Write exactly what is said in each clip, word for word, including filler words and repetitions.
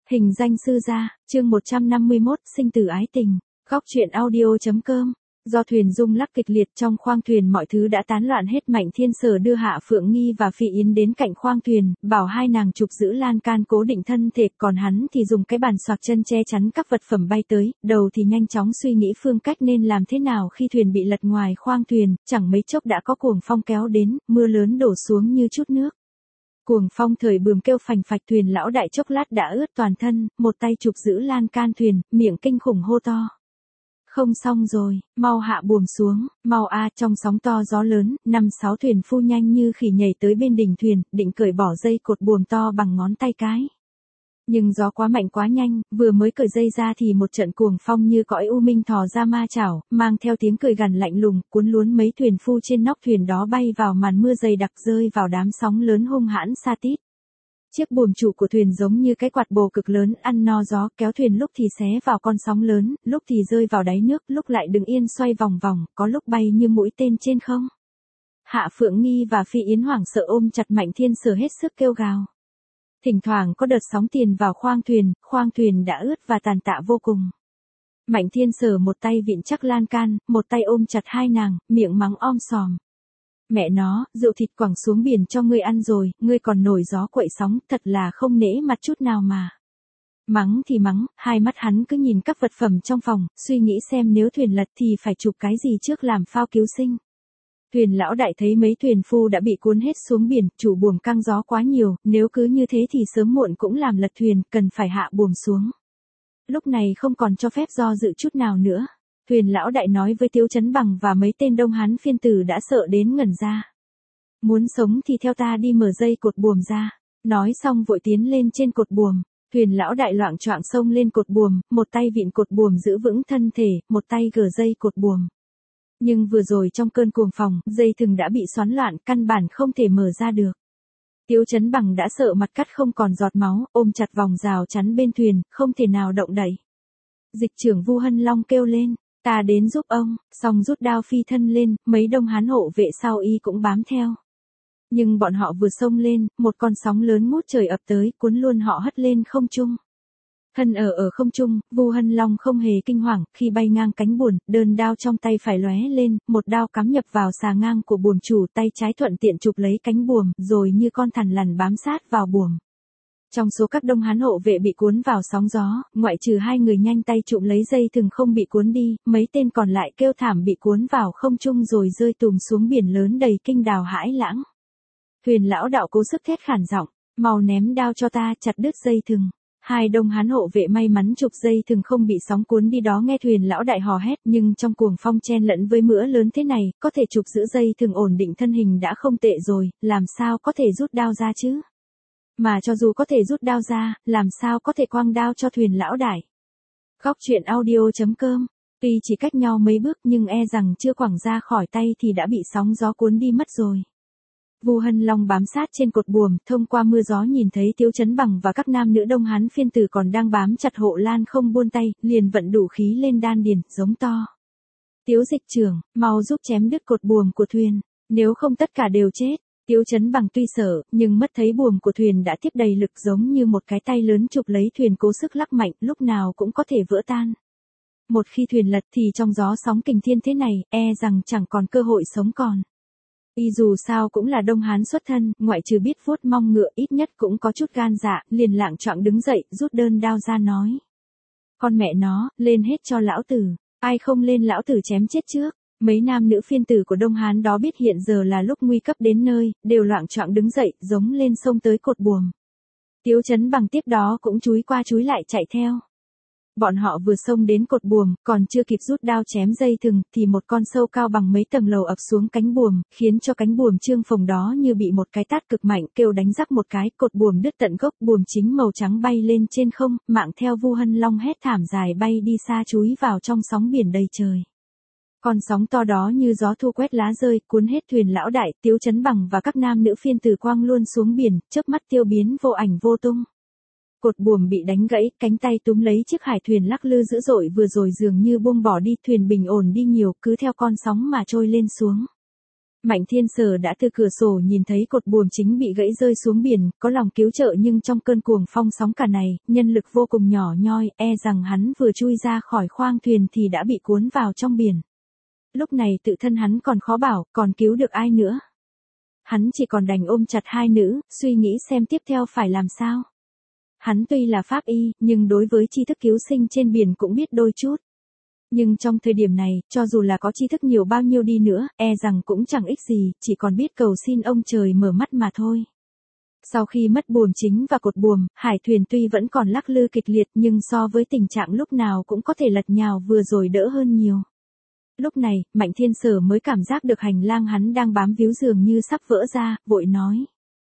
Hình danh sư gia, chương một trăm năm mươi mốt, sinh tử ái tình. Góc truyện audio.com. Do thuyền rung lắc kịch liệt trong khoang thuyền mọi thứ đã tán loạn hết. Mạnh Thiên Sở đưa Hạ Phượng Nghi và Phi Yến đến cạnh khoang thuyền, bảo hai nàng chụp giữ lan can cố định thân thể, còn hắn thì dùng cái bàn xoạc chân che chắn các vật phẩm bay tới, đầu thì nhanh chóng suy nghĩ phương cách nên làm thế nào khi thuyền bị lật ngoài khoang thuyền, chẳng mấy chốc đã có cuồng phong kéo đến, mưa lớn đổ xuống như chút nước. Cuồng phong thời bườm kêu phành phạch, thuyền lão đại chốc lát đã ướt toàn thân, một tay chụp giữ lan can thuyền, miệng kinh khủng hô to. Không xong rồi, mau hạ buồm xuống, mau a. Trong sóng to gió lớn, năm sáu thuyền phu nhanh như khỉ nhảy tới bên đỉnh thuyền, định cởi bỏ dây cột buồm to bằng ngón tay cái. Nhưng gió quá mạnh quá nhanh, vừa mới cởi dây ra thì một trận cuồng phong như cõi u minh thò ra ma chảo, mang theo tiếng cười gằn lạnh lùng, cuốn luốn mấy thuyền phu trên nóc thuyền đó bay vào màn mưa dày đặc, rơi vào đám sóng lớn hung hãn sa tít. Chiếc buồm trụ của thuyền giống như cái quạt bồ cực lớn ăn no gió, kéo thuyền lúc thì xé vào con sóng lớn, lúc thì rơi vào đáy nước, lúc lại đứng yên xoay vòng vòng, có lúc bay như mũi tên trên không. Hạ Phượng Nghi và Phi Yến hoảng sợ ôm chặt Mạnh Thiên Sở hết sức kêu gào. Thỉnh thoảng có đợt sóng tiền vào khoang thuyền, khoang thuyền đã ướt và tàn tạ vô cùng. Mạnh Thiên Sở một tay vịn chắc lan can, một tay ôm chặt hai nàng, miệng mắng om sòm. Mẹ nó, rượu thịt quẳng xuống biển cho ngươi ăn rồi, ngươi còn nổi gió quậy sóng, thật là không nể mặt chút nào mà. Mắng thì mắng, hai mắt hắn cứ nhìn các vật phẩm trong phòng, suy nghĩ xem nếu thuyền lật thì phải chụp cái gì trước làm phao cứu sinh. Thuyền lão đại thấy mấy thuyền phu đã bị cuốn hết xuống biển, chủ buồm căng gió quá nhiều, nếu cứ như thế thì sớm muộn cũng làm lật thuyền, cần phải hạ buồm xuống. Lúc này không còn cho phép do dự chút nào nữa. Thuyền lão đại nói với Tiếu Chấn Bằng và mấy tên Đông Hán phiên tử đã sợ đến ngẩn ra. Muốn sống thì theo ta đi mở dây cột buồm ra. Nói xong vội tiến lên trên cột buồm. Thuyền lão đại loạng choạng xông lên cột buồm, một tay vịn cột buồm giữ vững thân thể, một tay gờ dây cột buồm. Nhưng vừa rồi trong cơn cuồng phong, dây thừng đã bị xoắn loạn, căn bản không thể mở ra được. Tiếu Chấn Bằng đã sợ mặt cắt không còn giọt máu, ôm chặt vòng rào chắn bên thuyền, không thể nào động đậy. Dịch trưởng Vu Hân Long kêu lên, ta đến giúp ông, xong rút đao phi thân lên, mấy Đông Hán hộ vệ sau y cũng bám theo. Nhưng bọn họ vừa xông lên, một con sóng lớn ngút trời ập tới, cuốn luôn họ hất lên không trung. Thân ở ở không trung, Vu Hân Long không hề kinh hoàng, khi bay ngang cánh buồm, đơn đao trong tay phải lóe lên, một đao cắm nhập vào xà ngang của buồm chủ, tay trái thuận tiện chụp lấy cánh buồm, rồi như con thằn lằn bám sát vào buồm. Trong số các Đông Hán hộ vệ bị cuốn vào sóng gió, ngoại trừ hai người nhanh tay chụm lấy dây thừng không bị cuốn đi, mấy tên còn lại kêu thảm bị cuốn vào không trung rồi rơi tùm xuống biển lớn đầy kinh đào hãi lãng. Thuyền lão đạo cố sức thét khản giọng, mau ném đao cho ta, chặt đứt dây thừng. Hai Đông Hán hộ vệ may mắn chụp dây thừng không bị sóng cuốn đi đó nghe thuyền lão đại hò hét, nhưng trong cuồng phong chen lẫn với mưa lớn thế này, có thể chụp giữ dây thừng ổn định thân hình đã không tệ rồi, làm sao có thể rút đao ra chứ? Mà cho dù có thể rút đao ra, làm sao có thể quăng đao cho thuyền lão đại? Góc truyện audio.com. Tuy chỉ cách nhau mấy bước nhưng e rằng chưa quẳng ra khỏi tay thì đã bị sóng gió cuốn đi mất rồi. Vu Hân Long bám sát trên cột buồm, thông qua mưa gió nhìn thấy Tiếu Chấn Bằng và các nam nữ Đông Hán phiên tử còn đang bám chặt hộ lan không buông tay, liền vận đủ khí lên đan điền, giống to. Tiếu dịch trưởng, mau giúp chém đứt cột buồm của thuyền, nếu không tất cả đều chết. Tiếu Chấn Bằng tuy sợ, nhưng mất thấy buồm của thuyền đã tiếp đầy lực giống như một cái tay lớn chụp lấy thuyền cố sức lắc mạnh, lúc nào cũng có thể vỡ tan. Một khi thuyền lật thì trong gió sóng kình thiên thế này, e rằng chẳng còn cơ hội sống còn. Y dù sao cũng là Đông Hán xuất thân, ngoại trừ biết vuốt mông ngựa ít nhất cũng có chút gan dạ, liền lạng choạng đứng dậy, rút đơn đao ra nói. Con mẹ nó, lên hết cho lão tử, ai không lên lão tử chém chết trước. Mấy nam nữ phiên tử của Đông Hán đó biết hiện giờ là lúc nguy cấp đến nơi, đều loạng choạng đứng dậy, giống lên sông tới cột buồm. Tiếu Chấn Bằng tiếp đó cũng chúi qua chúi lại chạy theo. Bọn họ vừa xông đến cột buồm, còn chưa kịp rút đao chém dây thừng, thì một con sâu cao bằng mấy tầng lầu ập xuống cánh buồm, khiến cho cánh buồm trương phồng đó như bị một cái tát cực mạnh kêu đánh rắc một cái, cột buồm đứt tận gốc, buồm chính màu trắng bay lên trên không, mạng theo Vu Hân Long hét thảm dài bay đi xa chúi vào trong sóng biển đầy trời. Con sóng to đó như gió thu quét lá rơi, cuốn hết thuyền lão đại, Tiếu Chấn Bằng và các nam nữ phiên tử quang luôn xuống biển, chớp mắt tiêu biến vô ảnh vô tung. Cột buồm bị đánh gãy, cánh tay túm lấy chiếc hải thuyền lắc lư dữ dội vừa rồi dường như buông bỏ đi, thuyền bình ổn đi nhiều, cứ theo con sóng mà trôi lên xuống. Mạnh Thiên Sở đã từ cửa sổ nhìn thấy cột buồm chính bị gãy rơi xuống biển, có lòng cứu trợ nhưng trong cơn cuồng phong sóng cả này, nhân lực vô cùng nhỏ nhoi, e rằng hắn vừa chui ra khỏi khoang thuyền thì đã bị cuốn vào trong biển. Lúc này tự thân hắn còn khó bảo, còn cứu được ai nữa. Hắn chỉ còn đành ôm chặt hai nữ, suy nghĩ xem tiếp theo phải làm sao. Hắn tuy là pháp y, nhưng đối với tri thức cứu sinh trên biển cũng biết đôi chút. Nhưng trong thời điểm này, cho dù là có tri thức nhiều bao nhiêu đi nữa, e rằng cũng chẳng ích gì, chỉ còn biết cầu xin ông trời mở mắt mà thôi. Sau khi mất buồm chính và cột buồm, hải thuyền tuy vẫn còn lắc lư kịch liệt nhưng so với tình trạng lúc nào cũng có thể lật nhào vừa rồi đỡ hơn nhiều. Lúc này, Mạnh Thiên Sở mới cảm giác được hành lang hắn đang bám víu dường như sắp vỡ ra, vội nói.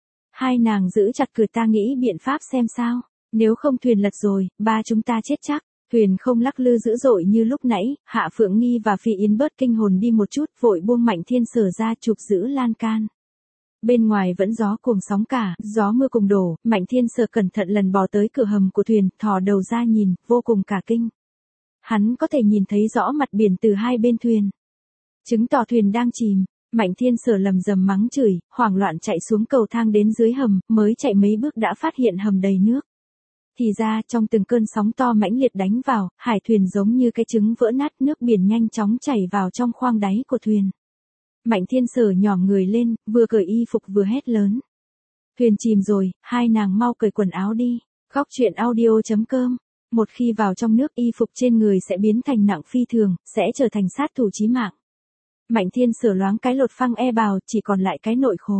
Hai nàng giữ chặt cửa, ta nghĩ biện pháp xem sao, nếu không thuyền lật rồi, ba chúng ta chết chắc. Thuyền không lắc lư dữ dội như lúc nãy, Hạ Phượng Nghi và Phi Yến bớt kinh hồn đi một chút, vội buông Mạnh Thiên Sở ra chụp giữ lan can. Bên ngoài vẫn gió cuồng sóng cả, gió mưa cùng đổ, Mạnh Thiên Sở cẩn thận lần bò tới cửa hầm của thuyền, thò đầu ra nhìn, vô cùng cả kinh. Hắn có thể nhìn thấy rõ mặt biển từ hai bên thuyền. Chứng tỏ thuyền đang chìm, Mạnh Thiên Sở lầm rầm mắng chửi, hoảng loạn chạy xuống cầu thang đến dưới hầm, mới chạy mấy bước đã phát hiện hầm đầy nước. Thì ra trong từng cơn sóng to mãnh liệt đánh vào, hải thuyền giống như cái trứng vỡ nát, nước biển nhanh chóng chảy vào trong khoang đáy của thuyền. Mạnh Thiên Sở nhỏm người lên, vừa cởi y phục vừa hét lớn. Thuyền chìm rồi, hai nàng mau cởi quần áo đi. Góc truyện audio chấm com. Một khi vào trong nước, y phục trên người sẽ biến thành nặng phi thường, sẽ trở thành sát thủ chí mạng. Mạnh Thiên Sở loáng cái lột phăng e bào, chỉ còn lại cái nội khố.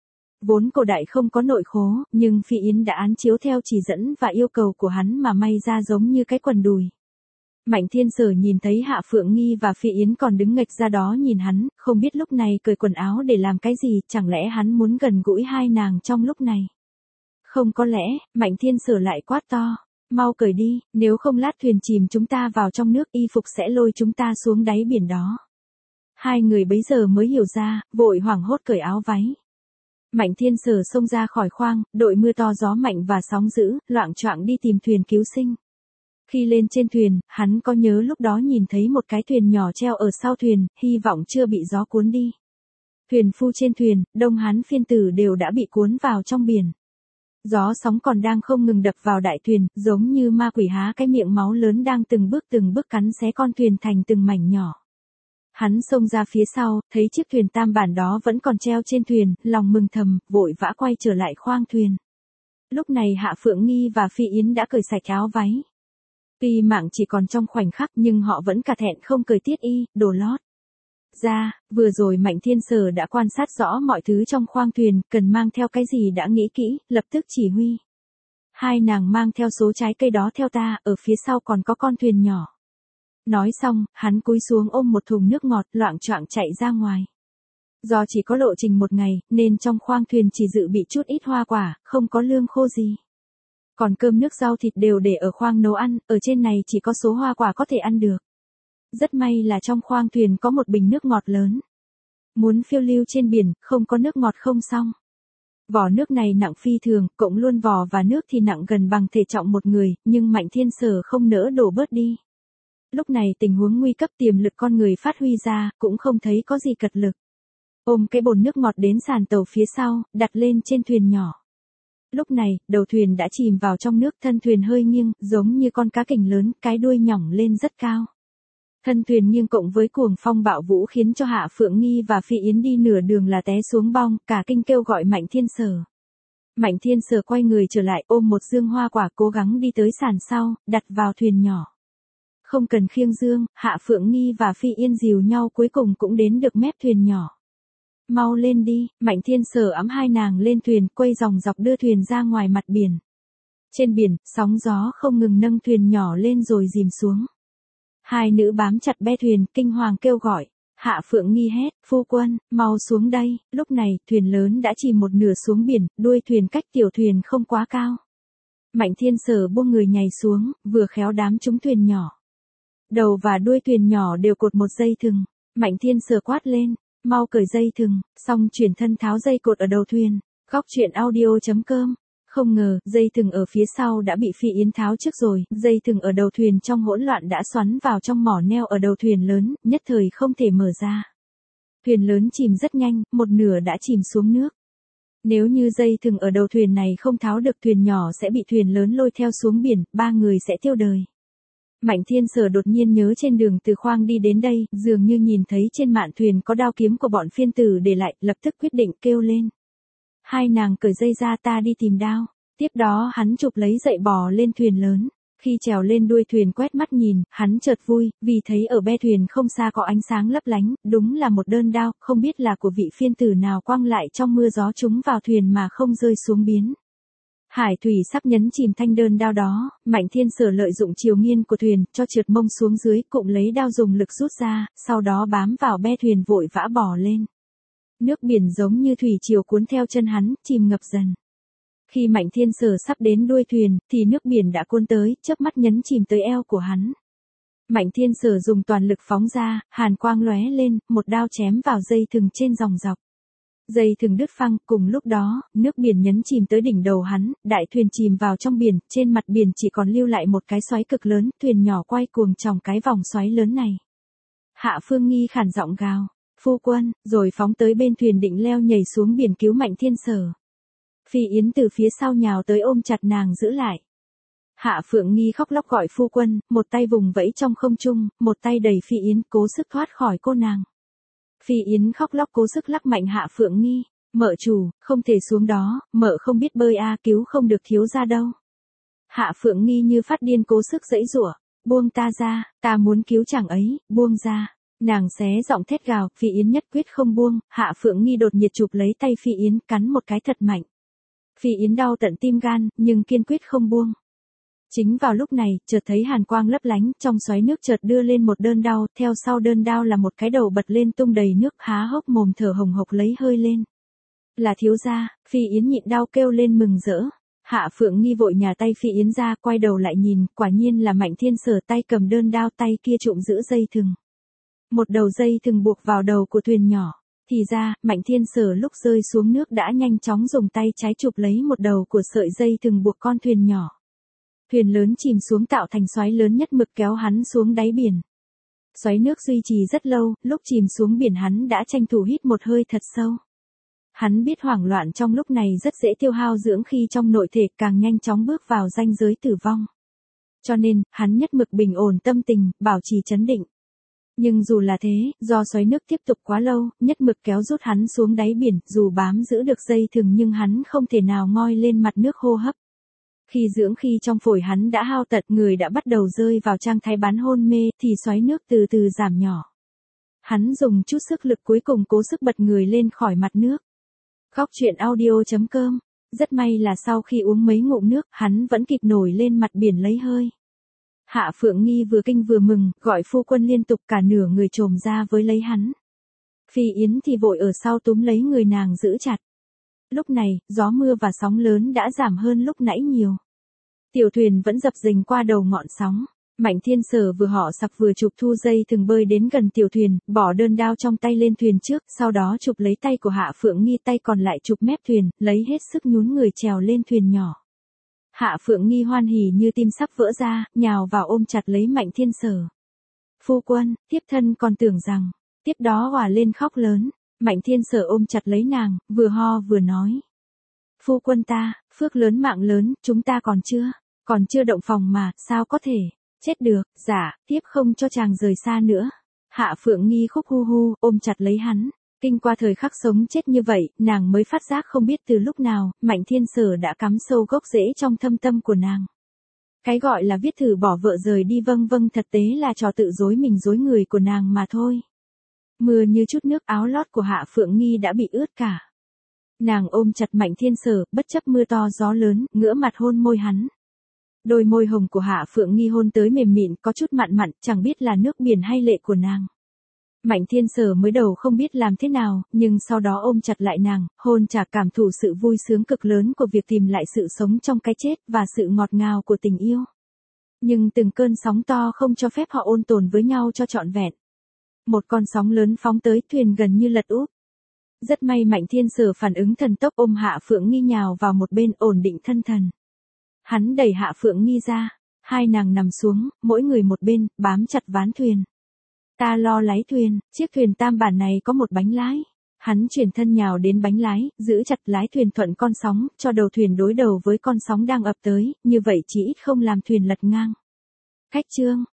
Vốn cổ đại không có nội khố, nhưng Phi Yến đã án chiếu theo chỉ dẫn và yêu cầu của hắn mà may ra giống như cái quần đùi. Mạnh Thiên Sở nhìn thấy Hạ Phượng Nghi và Phi Yến còn đứng nghệch ra đó nhìn hắn, không biết lúc này cởi quần áo để làm cái gì, chẳng lẽ hắn muốn gần gũi hai nàng trong lúc này. Không có lẽ, Mạnh Thiên Sở lại quát to, mau cởi đi, nếu không lát thuyền chìm chúng ta vào trong nước, y phục sẽ lôi chúng ta xuống đáy biển đó. Hai người bấy giờ mới hiểu ra, vội hoảng hốt cởi áo váy. Mạnh Thiên Sở xông ra khỏi khoang, đội mưa to gió mạnh và sóng dữ, loạng choạng đi tìm thuyền cứu sinh. Khi lên trên thuyền, hắn có nhớ lúc đó nhìn thấy một cái thuyền nhỏ treo ở sau thuyền, hy vọng chưa bị gió cuốn đi. Thuyền phu trên thuyền, Đông Hán phiên tử đều đã bị cuốn vào trong biển. Gió sóng còn đang không ngừng đập vào đại thuyền, giống như ma quỷ há cái miệng máu lớn đang từng bước từng bước cắn xé con thuyền thành từng mảnh nhỏ. Hắn xông ra phía sau, thấy chiếc thuyền tam bản đó vẫn còn treo trên thuyền, lòng mừng thầm, vội vã quay trở lại khoang thuyền. Lúc này Hạ Phượng Nghi và Phi Yến đã cởi sạch áo váy. Tuy mạng chỉ còn trong khoảnh khắc nhưng họ vẫn cả thẹn không cởi tiết y, đồ lót. Ra, vừa rồi Mạnh Thiên Sở đã quan sát rõ mọi thứ trong khoang thuyền, cần mang theo cái gì đã nghĩ kỹ, lập tức chỉ huy. Hai nàng mang theo số trái cây đó theo ta, ở phía sau còn có con thuyền nhỏ. Nói xong, hắn cúi xuống ôm một thùng nước ngọt, loạng choạng chạy ra ngoài. Do chỉ có lộ trình một ngày, nên trong khoang thuyền chỉ dự bị chút ít hoa quả, không có lương khô gì. Còn cơm nước rau thịt đều để ở khoang nấu ăn, ở trên này chỉ có số hoa quả có thể ăn được. Rất may là trong khoang thuyền có một bình nước ngọt lớn. Muốn phiêu lưu trên biển, không có nước ngọt không xong. Vỏ nước này nặng phi thường, cộng luôn vỏ và nước thì nặng gần bằng thể trọng một người, nhưng Mạnh Thiên Sở không nỡ đổ bớt đi. Lúc này tình huống nguy cấp, tiềm lực con người phát huy ra, cũng không thấy có gì cật lực. Ôm cái bồn nước ngọt đến sàn tàu phía sau, đặt lên trên thuyền nhỏ. Lúc này, đầu thuyền đã chìm vào trong nước, thân thuyền hơi nghiêng, giống như con cá kình lớn, cái đuôi nhỏng lên rất cao. Thân thuyền nghiêng cộng với cuồng phong bạo vũ khiến cho Hạ Phượng Nghi và Phi Yến đi nửa đường là té xuống bong, cả kinh kêu gọi Mạnh Thiên Sở. Mạnh Thiên Sở quay người trở lại, ôm một dương hoa quả cố gắng đi tới sàn sau, đặt vào thuyền nhỏ. Không cần khiêng dương, Hạ Phượng Nghi và Phi Yên dìu nhau cuối cùng cũng đến được mép thuyền nhỏ. Mau lên đi, Mạnh Thiên Sở ẵm hai nàng lên thuyền, quay dòng dọc đưa thuyền ra ngoài mặt biển. Trên biển, sóng gió không ngừng nâng thuyền nhỏ lên rồi dìm xuống. Hai nữ bám chặt be thuyền, kinh hoàng kêu gọi. Hạ Phượng Nghi hét, phu quân, mau xuống đây. Lúc này, thuyền lớn đã chìm một nửa xuống biển, đuôi thuyền cách tiểu thuyền không quá cao. Mạnh Thiên Sở buông người nhảy xuống, vừa khéo đám trúng thuyền nhỏ. Đầu và đuôi thuyền nhỏ đều cột một dây thừng. Mạnh Thiên Sở quát lên, mau cởi dây thừng, xong chuyển thân tháo dây cột ở đầu thuyền. Góc truyện audio chấm com. Không ngờ, dây thừng ở phía sau đã bị Phi Yến tháo trước rồi, dây thừng ở đầu thuyền trong hỗn loạn đã xoắn vào trong mỏ neo ở đầu thuyền lớn, nhất thời không thể mở ra. Thuyền lớn chìm rất nhanh, một nửa đã chìm xuống nước. Nếu như dây thừng ở đầu thuyền này không tháo được, thuyền nhỏ sẽ bị thuyền lớn lôi theo xuống biển, ba người sẽ tiêu đời. Mạnh Thiên Sở đột nhiên nhớ trên đường từ khoang đi đến đây, dường như nhìn thấy trên mạn thuyền có đao kiếm của bọn phiên tử để lại, lập tức quyết định kêu lên. Hai nàng cởi dây ra, ta đi tìm đao. Tiếp đó hắn chụp lấy dậy bò lên thuyền lớn. Khi trèo lên đuôi thuyền quét mắt nhìn, hắn chợt vui, vì thấy ở be thuyền không xa có ánh sáng lấp lánh, đúng là một đơn đao, không biết là của vị phiên tử nào quăng lại trong mưa gió chúng vào thuyền mà không rơi xuống biến. Hải thủy sắp nhấn chìm thanh đơn đao đó, Mạnh Thiên Sở lợi dụng chiều nghiêng của thuyền, cho trượt mông xuống dưới, cụm lấy đao dùng lực rút ra, sau đó bám vào be thuyền vội vã bò lên. Nước biển giống như thủy triều cuốn theo chân hắn, chìm ngập dần. Khi Mạnh Thiên Sở sắp đến đuôi thuyền, thì nước biển đã cuốn tới, chớp mắt nhấn chìm tới eo của hắn. Mạnh Thiên Sở dùng toàn lực phóng ra, hàn quang lóe lên, một đao chém vào dây thừng trên dòng dọc. Dây thừng đứt phăng, cùng lúc đó, nước biển nhấn chìm tới đỉnh đầu hắn, đại thuyền chìm vào trong biển, trên mặt biển chỉ còn lưu lại một cái xoáy cực lớn, thuyền nhỏ quay cuồng trong cái vòng xoáy lớn này. Hạ Phương Nghi khản giọng gào, phu quân, rồi phóng tới bên thuyền định leo nhảy xuống biển cứu Mạnh Thiên Sở. Phi Yến từ phía sau nhào tới ôm chặt nàng giữ lại. Hạ Phượng Nghi khóc lóc gọi phu quân, một tay vùng vẫy trong không trung, một tay đẩy Phi Yến cố sức thoát khỏi cô nàng. Phi Yến khóc lóc cố sức lắc mạnh Hạ Phượng Nghi, mợ chủ, không thể xuống đó, mợ không biết bơi a, cứu không được thiếu gia đâu. Hạ Phượng Nghi như phát điên cố sức giãy giụa, buông ta ra, ta muốn cứu chàng ấy, buông ra. Nàng xé giọng thét gào, Phi Yến nhất quyết không buông, Hạ Phượng Nghi đột nhiệt chụp lấy tay Phi Yến, cắn một cái thật mạnh. Phi Yến đau tận tim gan, nhưng kiên quyết không buông. Chính vào lúc này, chợt thấy hàn quang lấp lánh, trong xoáy nước chợt đưa lên một đơn đao, theo sau đơn đao là một cái đầu bật lên tung đầy nước, há hốc mồm thở hồng hộc lấy hơi lên. Là thiếu gia, Phi Yến nhịn đau kêu lên mừng rỡ. Hạ Phượng Nghi vội nhả tay Phi Yến ra, quay đầu lại nhìn, quả nhiên là Mạnh Thiên Sở, tay cầm đơn đao, tay kia trụm giữ dây thừng. Một đầu dây thừng buộc vào đầu của thuyền nhỏ. Thì ra, Mạnh Thiên Sở lúc rơi xuống nước đã nhanh chóng dùng tay trái chụp lấy một đầu của sợi dây thừng buộc con thuyền nhỏ. Thuyền lớn chìm xuống tạo thành xoáy lớn nhất mực kéo hắn xuống đáy biển. Xoáy nước duy trì rất lâu, lúc chìm xuống biển hắn đã tranh thủ hít một hơi thật sâu. Hắn biết hoảng loạn trong lúc này rất dễ tiêu hao dưỡng khi trong nội thể, càng nhanh chóng bước vào ranh giới tử vong. Cho nên, hắn nhất mực bình ổn tâm tình, bảo trì trấn định. Nhưng dù là thế, do xoáy nước tiếp tục quá lâu, nhất mực kéo rút hắn xuống đáy biển, dù bám giữ được dây thừng nhưng hắn không thể nào ngoi lên mặt nước hô hấp. Khi dưỡng khí trong phổi hắn đã hao tật, người đã bắt đầu rơi vào trạng thái bán hôn mê, thì xoáy nước từ từ giảm nhỏ. Hắn dùng chút sức lực cuối cùng cố sức bật người lên khỏi mặt nước. Góc truyện audio chấm com. Rất may là sau khi uống mấy ngụm nước, hắn vẫn kịp nổi lên mặt biển lấy hơi. Hạ Phượng Nghi vừa kinh vừa mừng, gọi phu quân liên tục, cả nửa người trồm ra với lấy hắn. Phi Yến thì vội ở sau túm lấy người nàng giữ chặt. Lúc này, gió mưa và sóng lớn đã giảm hơn lúc nãy nhiều. Tiểu thuyền vẫn dập dềnh qua đầu ngọn sóng. Mạnh Thiên Sở vừa họ sặc vừa chụp thu dây thừng bơi đến gần tiểu thuyền, bỏ đơn đao trong tay lên thuyền trước, sau đó chụp lấy tay của Hạ Phượng Nghi, tay còn lại chụp mép thuyền, lấy hết sức nhún người trèo lên thuyền nhỏ. Hạ Phượng Nghi hoan hỉ như tim sắp vỡ ra, nhào vào ôm chặt lấy Mạnh Thiên Sở. Phu quân, tiếp thân còn tưởng rằng, tiếp đó hòa lên khóc lớn. Mạnh Thiên Sở ôm chặt lấy nàng, vừa ho vừa nói. Phu quân ta, phước lớn mạng lớn, chúng ta còn chưa, còn chưa động phòng mà, sao có thể, chết được, dạ, tiếp không cho chàng rời xa nữa. Hạ Phượng Nghi khúc hu hu, ôm chặt lấy hắn. Kinh qua thời khắc sống chết như vậy, nàng mới phát giác không biết từ lúc nào, Mạnh Thiên Sở đã cắm sâu gốc rễ trong thâm tâm của nàng. Cái gọi là viết thử bỏ vợ rời đi vâng vâng thực tế là trò tự dối mình dối người của nàng mà thôi. Mưa như chút nước, áo lót của Hạ Phượng Nghi đã bị ướt cả. Nàng ôm chặt Mạnh Thiên Sở, bất chấp mưa to gió lớn, ngửa mặt hôn môi hắn. Đôi môi hồng của Hạ Phượng Nghi hôn tới mềm mịn, có chút mặn mặn, chẳng biết là nước biển hay lệ của nàng. Mạnh Thiên Sở mới đầu không biết làm thế nào, nhưng sau đó ôm chặt lại nàng, hôn trả cảm thụ sự vui sướng cực lớn của việc tìm lại sự sống trong cái chết và sự ngọt ngào của tình yêu. Nhưng từng cơn sóng to không cho phép họ ôn tồn với nhau cho trọn vẹn. Một con sóng lớn phóng tới, thuyền gần như lật úp. Rất may Mạnh Thiên Sở phản ứng thần tốc, ôm Hạ Phượng Nghi nhào vào một bên, ổn định thân thần. Hắn đẩy Hạ Phượng Nghi ra, hai nàng nằm xuống, mỗi người một bên, bám chặt ván thuyền. Ta lo lái thuyền, chiếc thuyền tam bản này có một bánh lái. Hắn chuyển thân nhào đến bánh lái, giữ chặt lái thuyền thuận con sóng, cho đầu thuyền đối đầu với con sóng đang ập tới, như vậy chỉ ít không làm thuyền lật ngang. Khách trương,